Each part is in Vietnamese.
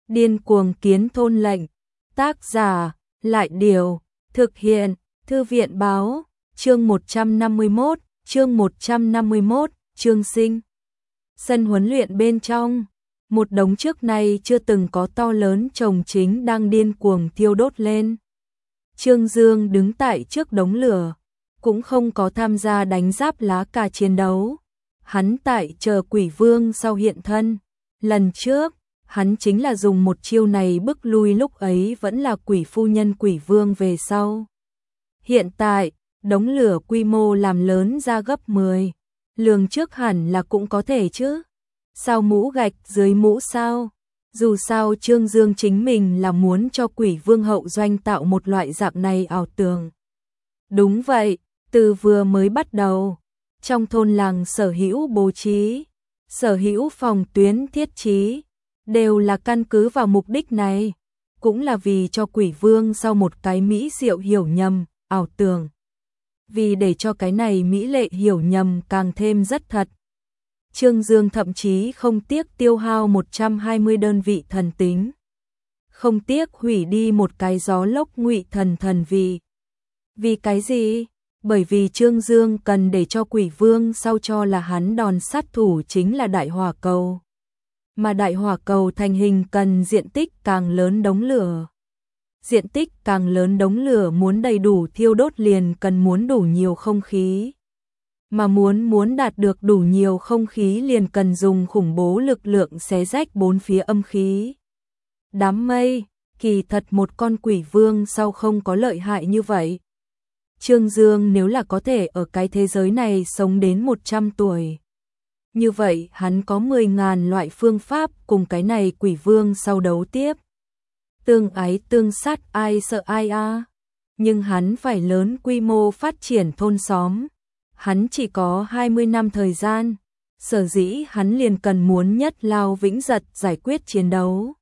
Điên cuồng kiến thôn lệnh. Tác giả, Lại Điều. Thực hiện, Thư viện Báo. Chương 151, chương sinh. Sân huấn luyện bên trong. Một đống trước nay chưa từng có to lớn chồng chính đang điên cuồng thiêu đốt lên. Trương Dương đứng tại trước đống lửa, cũng không có tham gia đánh giáp lá cà chiến đấu. Hắn tại chờ quỷ vương sau hiện thân. Lần trước, hắn chính là dùng một chiêu này bức lui lúc ấy vẫn là quỷ phu nhân quỷ vương về sau. Hiện tại, đống lửa quy mô làm lớn ra gấp 10. Lường trước hẳn là cũng có thể chứ. Sao mũ gạch dưới mũ sao? Dù sao Trương Dương chính mình là muốn cho quỷ vương hậu doanh tạo một loại dạng này ảo tưởng. Đúng vậy, từ vừa mới bắt đầu, trong thôn làng sở hữu bố trí, sở hữu phòng tuyến thiết trí, đều là căn cứ vào mục đích này, cũng là vì cho quỷ vương sau một cái mỹ diệu hiểu nhầm, ảo tưởng. Vì để cho cái này mỹ lệ hiểu nhầm càng thêm rất thật. Trương Dương thậm chí không tiếc tiêu hao 120 đơn vị thần tính. Không tiếc hủy đi một cái gió lốc ngụy thần vị. Vì cái gì? Bởi vì Trương Dương cần để cho quỷ vương sau cho là hắn đòn sát thủ chính là đại hỏa cầu. Mà đại hỏa cầu thành hình cần diện tích càng lớn đống lửa. Diện tích càng lớn đống lửa muốn đầy đủ thiêu đốt liền cần muốn đủ nhiều không khí. Mà muốn đạt được đủ nhiều không khí liền cần dùng khủng bố lực lượng xé rách bốn phía âm khí. Đám mây, kỳ thật một con quỷ vương sau không có lợi hại như vậy. Trương Dương nếu là có thể ở cái thế giới này sống đến 100 tuổi. Như vậy hắn có 10.000 loại phương pháp cùng cái này quỷ vương sau đấu tiếp. Tương ái tương sát ai sợ ai a. Nhưng hắn phải lớn quy mô phát triển thôn xóm. Hắn chỉ có 20 năm thời gian, sở dĩ hắn liền cần muốn nhất lao vĩnh giật giải quyết chiến đấu.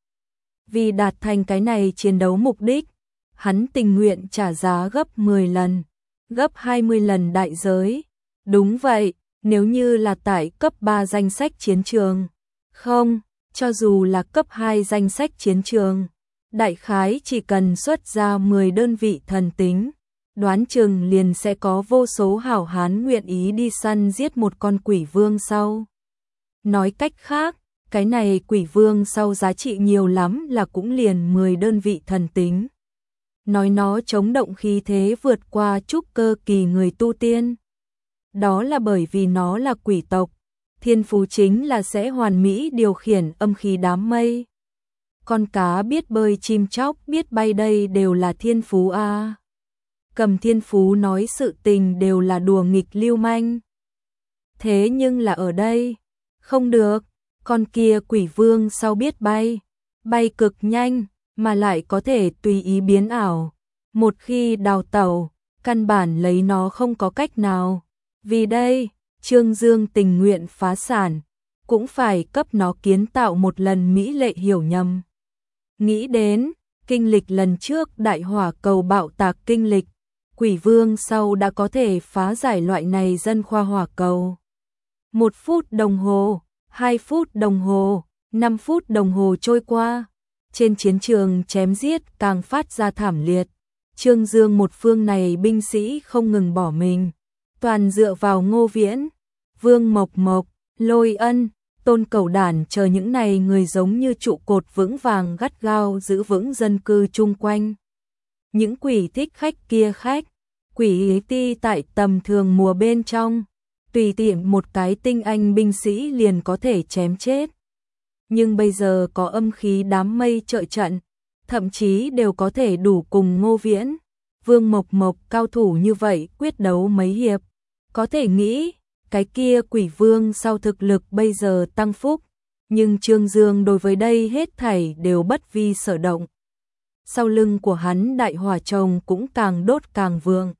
Vì đạt thành cái này chiến đấu mục đích, hắn tình nguyện trả giá gấp 10 lần, gấp 20 lần đại giới. Đúng vậy, nếu như là tại cấp 3 danh sách chiến trường. Không, cho dù là cấp 2 danh sách chiến trường, đại khái chỉ cần xuất ra 10 đơn vị thần tính. Đoán chừng liền sẽ có vô số hảo hán nguyện ý đi săn giết một con quỷ vương sau. Nói cách khác, cái này quỷ vương sau giá trị nhiều lắm là cũng liền 10 đơn vị thần tính. Nói nó chống động khí thế vượt qua trúc cơ kỳ người tu tiên. Đó là bởi vì nó là quỷ tộc, thiên phú chính là sẽ hoàn mỹ điều khiển âm khí đám mây. Con cá biết bơi chim chóc biết bay đây đều là thiên phú a. Cầm thiên phú nói sự tình đều là đùa nghịch lưu manh. Thế nhưng là ở đây, không được, con kia quỷ vương sau biết bay, bay cực nhanh, mà lại có thể tùy ý biến ảo. Một khi đào tẩu, căn bản lấy nó không có cách nào. Vì đây, Trương Dương tình nguyện phá sản, cũng phải cấp nó kiến tạo một lần mỹ lệ hiểu nhầm. Nghĩ đến, kinh lịch lần trước đại hỏa cầu bạo tạc kinh lịch, quỷ vương sau đã có thể phá giải loại này dân khoa hỏa cầu. 1 phút đồng hồ, 2 phút đồng hồ, 5 phút đồng hồ trôi qua. Trên chiến trường chém giết càng phát ra thảm liệt. Trương Dương một phương này binh sĩ không ngừng bỏ mình. Toàn dựa vào Ngô Viễn, Vương Mộc Mộc, Lôi Ân, Tôn Cẩu Đản chờ những này người giống như trụ cột vững vàng gắt gao giữ vững dân cư chung quanh. Những quỷ thích khách kia khách, quỷ ti tại tầm thường mùa bên trong, tùy tiện một cái tinh anh binh sĩ liền có thể chém chết. Nhưng bây giờ có âm khí đám mây trợ trận, thậm chí đều có thể đủ cùng Ngô Viễn, Vương Mộc Mộc cao thủ như vậy quyết đấu mấy hiệp. Có thể nghĩ, cái kia quỷ vương sau thực lực bây giờ tăng phúc, nhưng Trương Dương đối với đây hết thảy đều bất vi sở động. Sau lưng của hắn đại hỏa chồng cũng càng đốt càng vượng.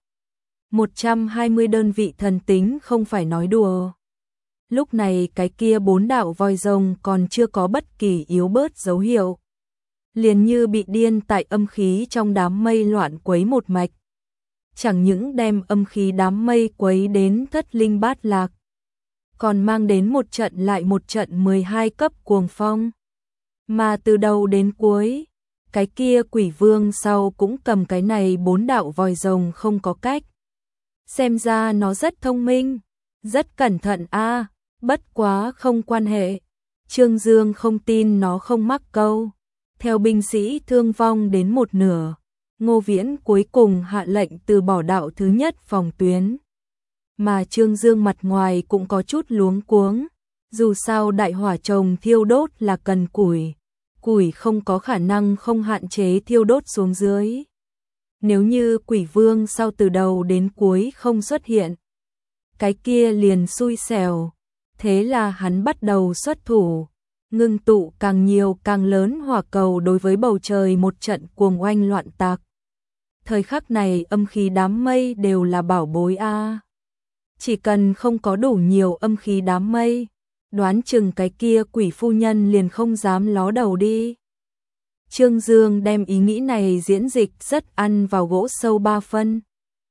120 đơn vị thần tính không phải nói đùa. Lúc này cái kia 4 đạo voi rồng còn chưa có bất kỳ yếu bớt dấu hiệu. Liền như bị điên tại âm khí trong đám mây loạn quấy một mạch. Chẳng những đem âm khí đám mây quấy đến thất linh bát lạc, còn mang đến một trận lại một trận 12 cấp cuồng phong. Mà từ đầu đến cuối, cái kia quỷ vương sau cũng cầm cái này 4 đạo vòi rồng không có cách. Xem ra nó rất thông minh, rất cẩn thận a, bất quá không quan hệ. Trương Dương không tin nó không mắc câu. Theo binh sĩ thương vong đến một nửa, Ngô Viễn cuối cùng hạ lệnh từ bỏ đạo thứ nhất phòng tuyến. Mà Trương Dương mặt ngoài cũng có chút luống cuống, dù sao đại hỏa trồng thiêu đốt là cần củi, củi không có khả năng không hạn chế thiêu đốt xuống dưới. Nếu như quỷ vương sau từ đầu đến cuối không xuất hiện, cái kia liền xui xẻo, thế là hắn bắt đầu xuất thủ, ngưng tụ càng nhiều càng lớn hỏa cầu đối với bầu trời một trận cuồng oanh loạn tạc. Thời khắc này âm khí đám mây đều là bảo bối a. Chỉ cần không có đủ nhiều âm khí đám mây, đoán chừng cái kia quỷ phu nhân liền không dám ló đầu đi. Trương Dương đem ý nghĩ này diễn dịch rất ăn vào gỗ sâu 3 phân.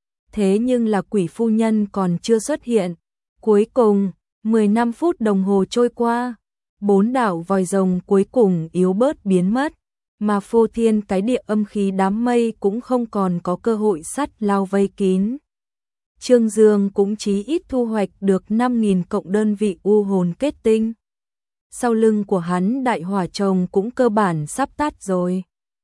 Thế nhưng là quỷ phu nhân còn chưa xuất hiện. Cuối cùng, 15 phút đồng hồ trôi qua, 4 đạo vòi rồng cuối cùng yếu bớt biến mất, mà phô thiên cái địa âm khí đám mây cũng không còn có cơ hội sắt lao vây kín. Trương Dương cũng chí ít thu hoạch được 5.000 cộng đơn vị u hồn kết tinh. Sau lưng của hắn đại hỏa trồng cũng cơ bản sắp tắt rồi.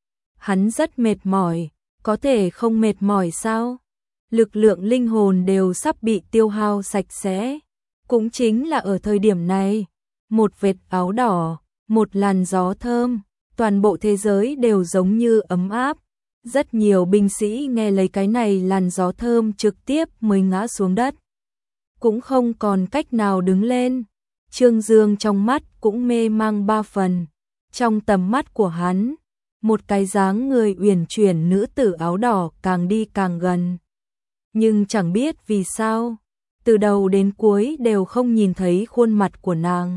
Hắn rất mệt mỏi, có thể không mệt mỏi sao? Lực lượng linh hồn đều sắp bị tiêu hao sạch sẽ. Cũng chính là ở thời điểm này, một vệt áo đỏ, một làn gió thơm, toàn bộ thế giới đều giống như ấm áp. Rất nhiều binh sĩ nghe lấy cái này làn gió thơm trực tiếp mới ngã xuống đất. Cũng không còn cách nào đứng lên. Trương Dương trong mắt cũng mê mang 3 phần. Trong tầm mắt của hắn, một cái dáng người uyển chuyển nữ tử áo đỏ càng đi càng gần. Nhưng chẳng biết vì sao, từ đầu đến cuối đều không nhìn thấy khuôn mặt của nàng.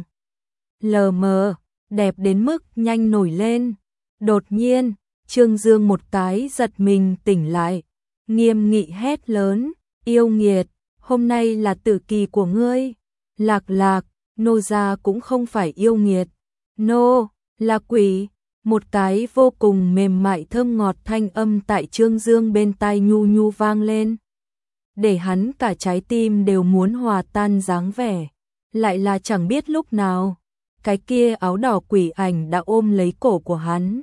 Lờ mờ, đẹp đến mức nhanh nổi lên. Đột nhiên, Trương Dương một cái giật mình tỉnh lại, nghiêm nghị hét lớn, yêu nghiệt, hôm nay là tử kỳ của ngươi. Lạc lạc, nô gia cũng không phải yêu nghiệt, nô, là quỷ. Một cái vô cùng mềm mại thơm ngọt thanh âm tại Trương Dương bên tai nhu nhu vang lên. Để hắn cả trái tim đều muốn hòa tan dáng vẻ. Lại là chẳng biết lúc nào, cái kia áo đỏ quỷ ảnh đã ôm lấy cổ của hắn.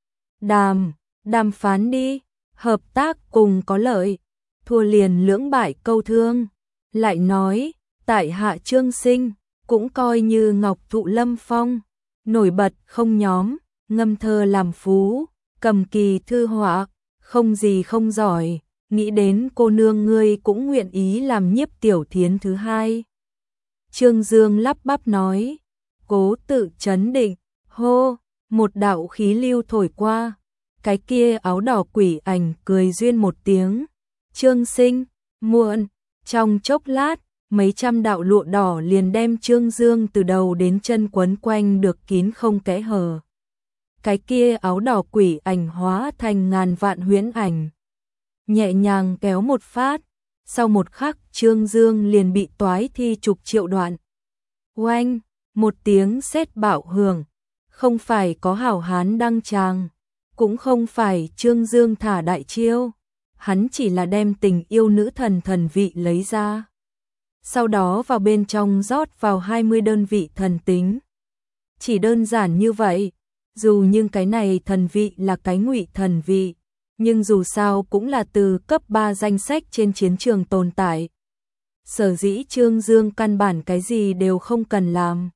Đàm phán đi, hợp tác cùng có lợi, thua liền lưỡng bại câu thương. Lại nói, tại hạ Trương Sinh, cũng coi như ngọc thụ lâm phong, nổi bật không nhóm, ngâm thơ làm phú, cầm kỳ thư họa, không gì không giỏi, nghĩ đến cô nương ngươi cũng nguyện ý làm nhiếp tiểu thiến thứ hai. Trương Dương lắp bắp nói, cố tự trấn định, hô, một đạo khí lưu thổi qua, cái kia áo đỏ quỷ ảnh cười duyên một tiếng, Trương Sinh, muộn, trong chốc lát, mấy trăm đạo lụa đỏ liền đem Trương Dương từ đầu đến chân quấn quanh được kín không kẽ hở. Cái kia áo đỏ quỷ ảnh hóa thành ngàn vạn huyễn ảnh, nhẹ nhàng kéo một phát, sau một khắc Trương Dương liền bị toái thi chục triệu đoạn. Oanh, một tiếng sét bạo hưởng, không phải có hảo hán đăng tràng, cũng không phải Trương Dương thả đại chiêu, hắn chỉ là đem tình yêu nữ thần thần vị lấy ra. Sau đó vào bên trong rót vào 20 đơn vị thần tính. Chỉ đơn giản như vậy, dù nhưng cái này thần vị là cái ngụy thần vị, nhưng dù sao cũng là từ cấp 3 danh sách trên chiến trường tồn tại. Sở dĩ Trương Dương căn bản cái gì đều không cần làm.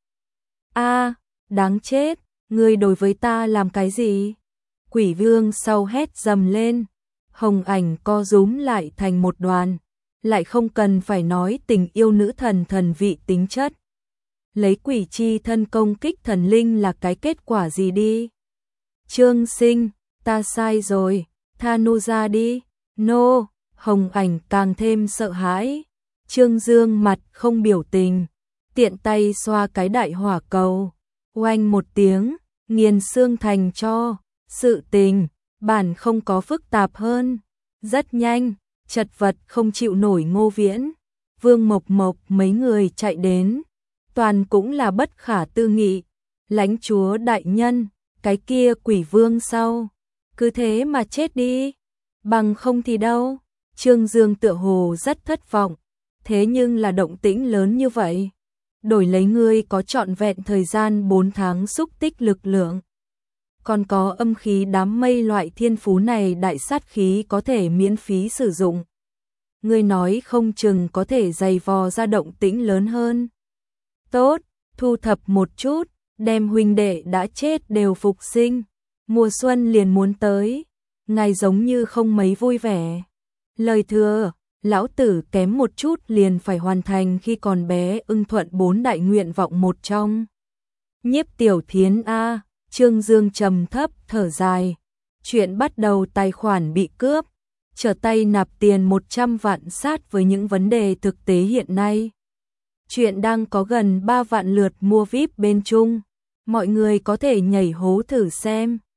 A, đáng chết, ngươi đối với ta làm cái gì? Quỷ vương sau hét dầm lên, hồng ảnh co rúm lại thành một đoàn, lại không cần phải nói tình yêu nữ thần thần vị tính chất. Lấy quỷ chi thân công kích thần linh là cái kết quả gì đi? Trương Sinh, ta sai rồi, tha nô ra đi. Nô, hồng ảnh càng thêm sợ hãi. Trương Dương mặt không biểu tình, tiện tay xoa cái đại hỏa cầu, oanh một tiếng, nghiền xương thành tro. Sự tình, bản không có phức tạp hơn. Rất nhanh, chật vật không chịu nổi Ngô Viễn, Vương Mộc Mộc mấy người chạy đến. Toàn cũng là bất khả tư nghị. Lãnh chúa đại nhân, Cái kia quỷ vương sau, cứ thế mà chết đi, bằng không thì đâu. Trương Dương tựa hồ rất thất vọng, thế nhưng là động tĩnh lớn như vậy, đổi lấy ngươi có trọn vẹn thời gian 4 tháng xúc tích lực lượng. Còn có âm khí đám mây loại thiên phú này đại sát khí có thể miễn phí sử dụng. Ngươi nói không chừng có thể dày vò ra động tĩnh lớn hơn. Tốt, thu thập một chút, đem huynh đệ đã chết đều phục sinh. Mùa xuân liền muốn tới, ngài giống như không mấy vui vẻ. Lời thừa, lão tử kém một chút liền phải hoàn thành khi còn bé ưng thuận 4 đại nguyện vọng một trong. Nhiếp Tiểu Thiến a, Trương Dương trầm thấp thở dài. Chuyện bắt đầu tài khoản bị cướp, trở tay nạp tiền 100 vạn sát với những vấn đề thực tế hiện nay. Chuyện đang có gần 3 vạn lượt mua VIP bên Trung, mọi người có thể nhảy hố thử xem.